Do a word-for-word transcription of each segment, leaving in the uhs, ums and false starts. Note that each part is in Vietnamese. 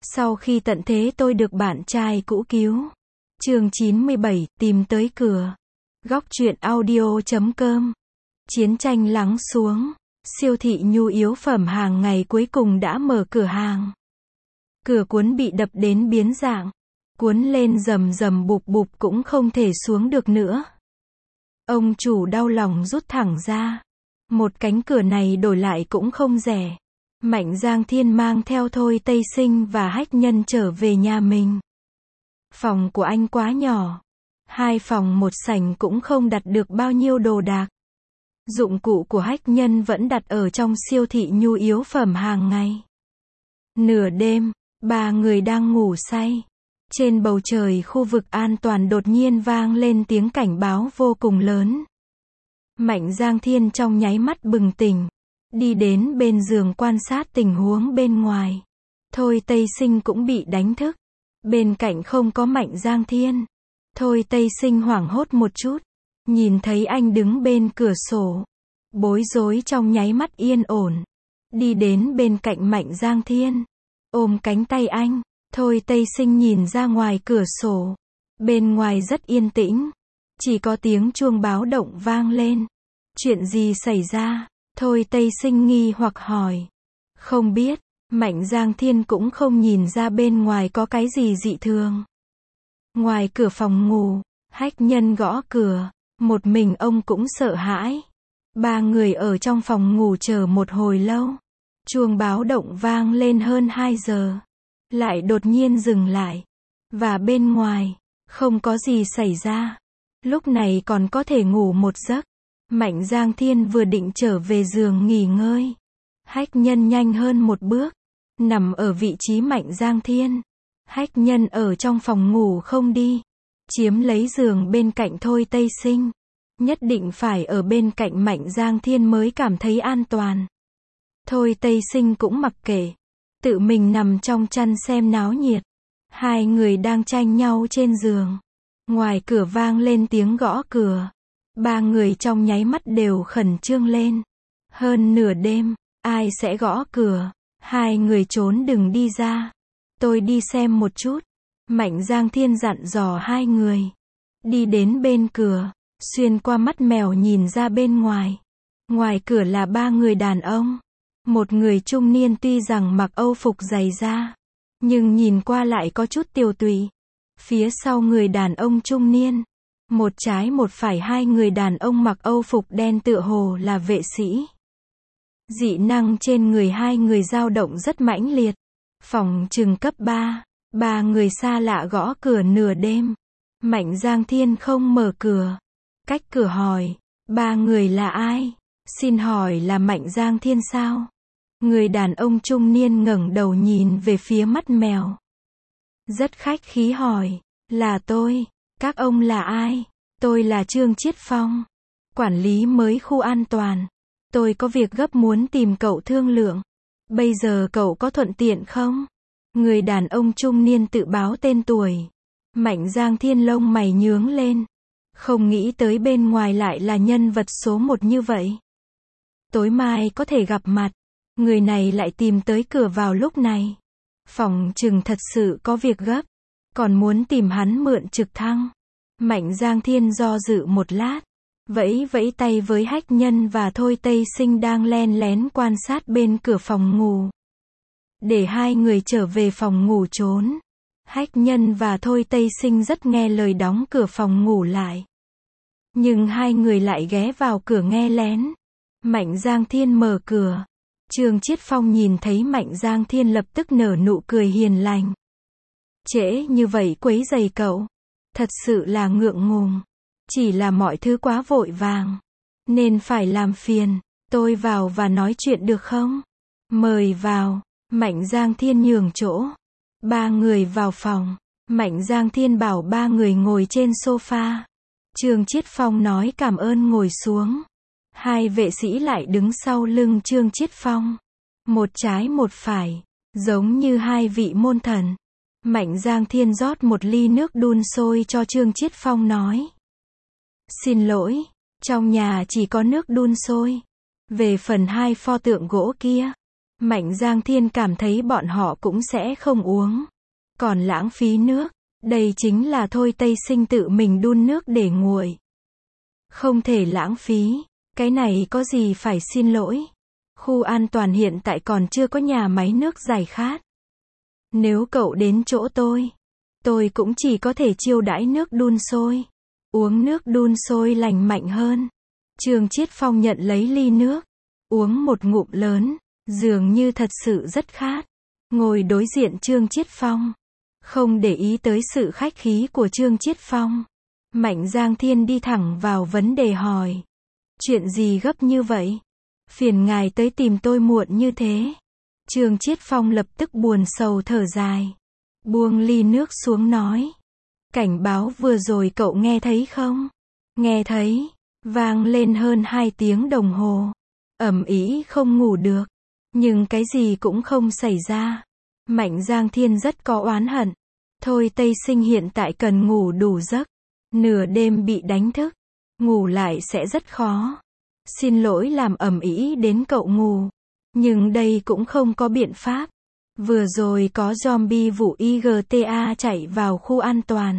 Sau khi tận thế tôi được bạn trai cũ cứu. Chương chín mươi bảy, tìm tới cửa. Góc truyện audio chấm com. Chiến tranh lắng xuống. Siêu thị nhu yếu phẩm hàng ngày cuối cùng đã mở cửa hàng. Cửa cuốn bị đập đến biến dạng. Cuốn lên rầm rầm bụp bụp cũng không thể xuống được nữa. Ông chủ đau lòng rút thẳng ra. Một cánh cửa này đổi lại cũng không rẻ. Mạnh Giang Thiên mang theo Thôi Tây Sinh và Hách Nhân trở về nhà mình. Phòng của anh quá nhỏ. Hai phòng một sảnh cũng không đặt được bao nhiêu đồ đạc. Dụng cụ của Hách Nhân vẫn đặt ở trong siêu thị nhu yếu phẩm hàng ngày. Nửa đêm, ba người đang ngủ say. Trên bầu trời khu vực an toàn đột nhiên vang lên tiếng cảnh báo vô cùng lớn. Mạnh Giang Thiên trong nháy mắt bừng tỉnh. Đi đến bên giường quan sát tình huống bên ngoài. Thôi Tây Sinh cũng bị đánh thức. Bên cạnh không có Mạnh Giang Thiên. Thôi Tây Sinh hoảng hốt một chút. Nhìn thấy anh đứng bên cửa sổ. Bối rối trong nháy mắt yên ổn. Đi đến bên cạnh Mạnh Giang Thiên. Ôm cánh tay anh. Thôi Tây Sinh nhìn ra ngoài cửa sổ. Bên ngoài rất yên tĩnh. Chỉ có tiếng chuông báo động vang lên. Chuyện gì xảy ra? Thôi Tây Sinh nghi hoặc hỏi. Không biết. Mạnh Giang Thiên cũng không nhìn ra bên ngoài có cái gì dị thường. Ngoài cửa phòng ngủ, Hách Nhân gõ cửa. Một mình ông cũng sợ hãi. Ba người ở trong phòng ngủ chờ một hồi lâu. Chuông báo động vang lên hơn hai giờ. Lại đột nhiên dừng lại. Và bên ngoài, không có gì xảy ra. Lúc này còn có thể ngủ một giấc. Mạnh Giang Thiên vừa định trở về giường nghỉ ngơi. Hách Nhân nhanh hơn một bước. Nằm ở vị trí Mạnh Giang Thiên. Hách Nhân ở trong phòng ngủ không đi. Chiếm lấy giường bên cạnh Thôi Tây Sinh. Nhất định phải ở bên cạnh Mạnh Giang Thiên mới cảm thấy an toàn. Thôi Tây Sinh cũng mặc kệ. Tự mình nằm trong chăn xem náo nhiệt. Hai người đang tranh nhau trên giường. Ngoài cửa vang lên tiếng gõ cửa. Ba người trong nháy mắt đều khẩn trương lên. Hơn nửa đêm, ai sẽ gõ cửa? Hai người trốn đừng đi ra. Tôi đi xem một chút. Mạnh Giang Thiên dặn dò hai người. Đi đến bên cửa, xuyên qua mắt mèo nhìn ra bên ngoài. Ngoài cửa là ba người đàn ông. Một người trung niên tuy rằng mặc âu phục dày da, nhưng nhìn qua lại có chút tiều tụy. Phía sau người đàn ông trung niên, một trái một phải hai người đàn ông mặc âu phục đen tựa hồ là vệ sĩ. Dị năng trên người hai người dao động rất mãnh liệt. Phòng trừng cấp ba, ba người xa lạ gõ cửa nửa đêm. Mạnh Giang Thiên không mở cửa. Cách cửa hỏi, ba người là ai? Xin hỏi là Mạnh Giang Thiên sao? Người đàn ông trung niên ngẩng đầu nhìn về phía mắt mèo. Rất khách khí hỏi, là tôi. Các ông là ai? Tôi là Trương Chiết Phong, quản lý mới khu an toàn. Tôi có việc gấp muốn tìm cậu thương lượng. Bây giờ cậu có thuận tiện không? Người đàn ông trung niên tự báo tên tuổi. Mạnh Giang Thiên lông mày nhướng lên. Không nghĩ tới bên ngoài lại là nhân vật số một như vậy. Tối mai có thể gặp mặt. Người này lại tìm tới cửa vào lúc này. Phòng chừng thật sự có việc gấp. Còn muốn tìm hắn mượn trực thăng. Mạnh Giang Thiên do dự một lát. Vẫy vẫy tay với Hách Nhân và Thôi Tây Sinh đang len lén quan sát bên cửa phòng ngủ. Để hai người trở về phòng ngủ trốn. Hách Nhân và Thôi Tây Sinh rất nghe lời đóng cửa phòng ngủ lại. Nhưng hai người lại ghé vào cửa nghe lén. Mạnh Giang Thiên mở cửa. Trương Chiết Phong nhìn thấy Mạnh Giang Thiên lập tức nở nụ cười hiền lành. Trễ như vậy quấy rầy cậu. Thật sự là ngượng ngùng. Chỉ là mọi thứ quá vội vàng. Nên phải làm phiền. Tôi vào và nói chuyện được không? Mời vào. Mạnh Giang Thiên nhường chỗ. Ba người vào phòng. Mạnh Giang Thiên bảo ba người ngồi trên sofa. Trương Chiết Phong nói cảm ơn ngồi xuống. Hai vệ sĩ lại đứng sau lưng Trương Chiết Phong. Một trái một phải. Giống như hai vị môn thần. Mạnh Giang Thiên rót một ly nước đun sôi cho Trương Chiết Phong nói. Xin lỗi, trong nhà chỉ có nước đun sôi. Về phần hai pho tượng gỗ kia, Mạnh Giang Thiên cảm thấy bọn họ cũng sẽ không uống. Còn lãng phí nước. Đây chính là thôi Tây Sinh tự mình đun nước để nguội. Không thể lãng phí. Cái này có gì phải xin lỗi. Khu an toàn hiện tại còn chưa có nhà máy nước giải khát. Nếu cậu đến chỗ tôi, tôi cũng chỉ có thể chiêu đãi nước đun sôi. Uống nước đun sôi lành mạnh hơn. Trương Chiết Phong nhận lấy ly nước. Uống một ngụm lớn. Dường như thật sự rất khát. Ngồi đối diện Trương Chiết Phong. Không để ý tới sự khách khí của Trương Chiết Phong. Mạnh Giang Thiên đi thẳng vào vấn đề hỏi. Chuyện gì gấp như vậy? Phiền ngài tới tìm tôi muộn như thế. Trương Chiết Phong lập tức buồn sầu thở dài. Buông ly nước xuống nói. Cảnh báo vừa rồi cậu nghe thấy không? Nghe thấy. Vang lên hơn hai tiếng đồng hồ. Ầm ĩ không ngủ được. Nhưng cái gì cũng không xảy ra. Mạnh Giang Thiên rất có oán hận. Thôi Tây Sinh hiện tại cần ngủ đủ giấc. Nửa đêm bị đánh thức. Ngủ lại sẽ rất khó. Xin lỗi làm ầm ĩ đến cậu ngủ. Nhưng đây cũng không có biện pháp. Vừa rồi có zombie vụ i giê tê a chạy vào khu an toàn.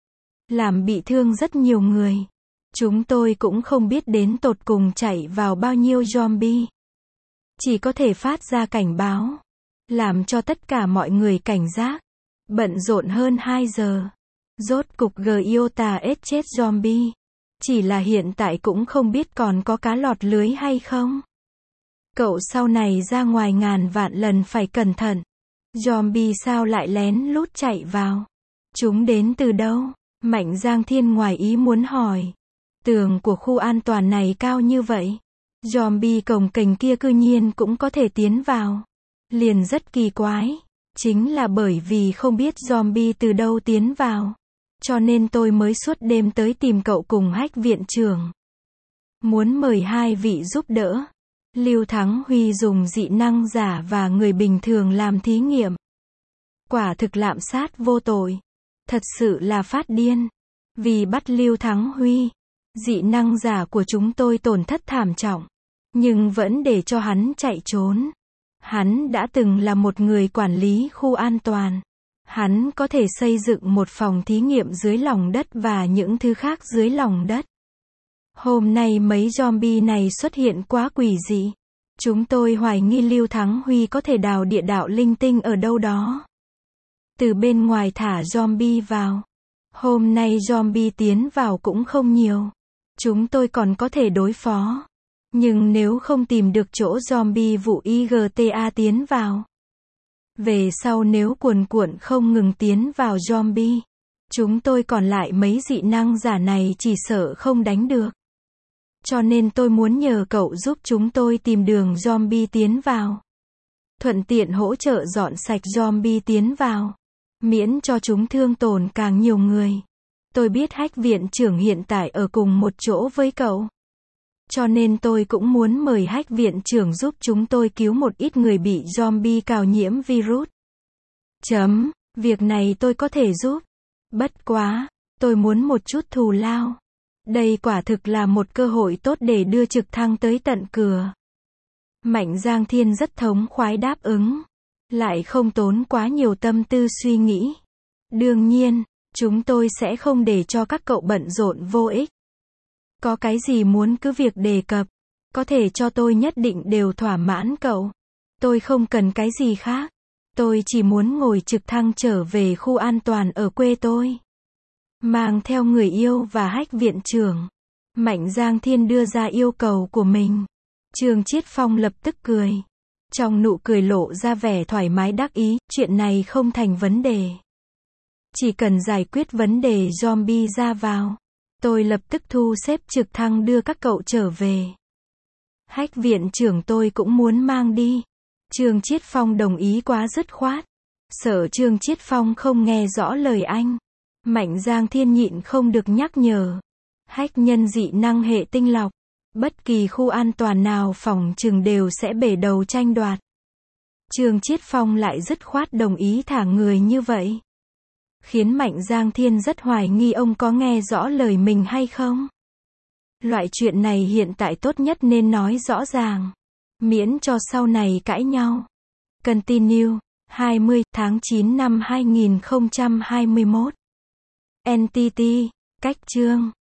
Làm bị thương rất nhiều người. Chúng tôi cũng không biết đến tột cùng chạy vào bao nhiêu zombie. Chỉ có thể phát ra cảnh báo. Làm cho tất cả mọi người cảnh giác. Bận rộn hơn hai giờ. Rốt cục Giota S chết zombie. Chỉ là hiện tại cũng không biết còn có cá lọt lưới hay không. Cậu sau này ra ngoài ngàn vạn lần phải cẩn thận. Zombie sao lại lén lút chạy vào? Chúng đến từ đâu? Mạnh Giang Thiên ngoài ý muốn hỏi. Tường của khu an toàn này cao như vậy. Zombie cồng kềnh kia cư nhiên cũng có thể tiến vào. Liền rất kỳ quái. Chính là bởi vì không biết zombie từ đâu tiến vào. Cho nên tôi mới suốt đêm tới tìm cậu cùng Hách viện trưởng. Muốn mời hai vị giúp đỡ. Lưu Thắng Huy dùng dị năng giả và người bình thường làm thí nghiệm. Quả thực lạm sát vô tội. Thật sự là phát điên. Vì bắt Lưu Thắng Huy, dị năng giả của chúng tôi tổn thất thảm trọng. Nhưng vẫn để cho hắn chạy trốn. Hắn đã từng là một người quản lý khu an toàn. Hắn có thể xây dựng một phòng thí nghiệm dưới lòng đất và những thứ khác dưới lòng đất. Hôm nay mấy zombie này xuất hiện quá quỷ dị. Chúng tôi hoài nghi Lưu Thắng Huy có thể đào địa đạo linh tinh ở đâu đó. Từ bên ngoài thả zombie vào. Hôm nay zombie tiến vào cũng không nhiều. Chúng tôi còn có thể đối phó. Nhưng nếu không tìm được chỗ zombie vụ i giê tê a tiến vào. Về sau nếu cuồn cuộn không ngừng tiến vào zombie. Chúng tôi còn lại mấy dị năng giả này chỉ sợ không đánh được. Cho nên tôi muốn nhờ cậu giúp chúng tôi tìm đường zombie tiến vào. Thuận tiện hỗ trợ dọn sạch zombie tiến vào. Miễn cho chúng thương tổn càng nhiều người. Tôi biết Hách viện trưởng hiện tại ở cùng một chỗ với cậu. Cho nên tôi cũng muốn mời Hách viện trưởng giúp chúng tôi cứu một ít người bị zombie cào nhiễm virus. Chấm, việc này tôi có thể giúp. Bất quá, tôi muốn một chút thù lao. Đây quả thực là một cơ hội tốt để đưa trực thăng tới tận cửa. Mạnh Giang Thiên rất thống khoái đáp ứng. Lại không tốn quá nhiều tâm tư suy nghĩ. Đương nhiên, chúng tôi sẽ không để cho các cậu bận rộn vô ích. Có cái gì muốn cứ việc đề cập. Có thể cho tôi nhất định đều thỏa mãn cậu. Tôi không cần cái gì khác. Tôi chỉ muốn ngồi trực thăng trở về khu an toàn ở quê tôi. Mang theo người yêu và Hách viện trưởng. Mạnh Giang Thiên đưa ra yêu cầu của mình. Trương Chiết Phong lập tức cười. Trong nụ cười lộ ra vẻ thoải mái đắc ý, chuyện này không thành vấn đề. Chỉ cần giải quyết vấn đề zombie ra vào. Tôi lập tức thu xếp trực thăng đưa các cậu trở về. Hách viện trưởng tôi cũng muốn mang đi. Trương Chiết Phong đồng ý quá dứt khoát. Sợ Trương Chiết Phong không nghe rõ lời anh. Mạnh Giang Thiên nhịn không được nhắc nhở. Hách nhân dị năng hệ tinh lọc. Bất kỳ khu an toàn nào phòng chừng đều sẽ bể đầu tranh đoạt. Trương Chiết Phong lại dứt khoát đồng ý thả người như vậy. Khiến Mạnh Giang Thiên rất hoài nghi ông có nghe rõ lời mình hay không. Loại chuyện này hiện tại tốt nhất nên nói rõ ràng. Miễn cho sau này cãi nhau. Continue. hai mươi tháng chín năm hai nghìn không trăm hai mươi mốt. Entity. Cách chương.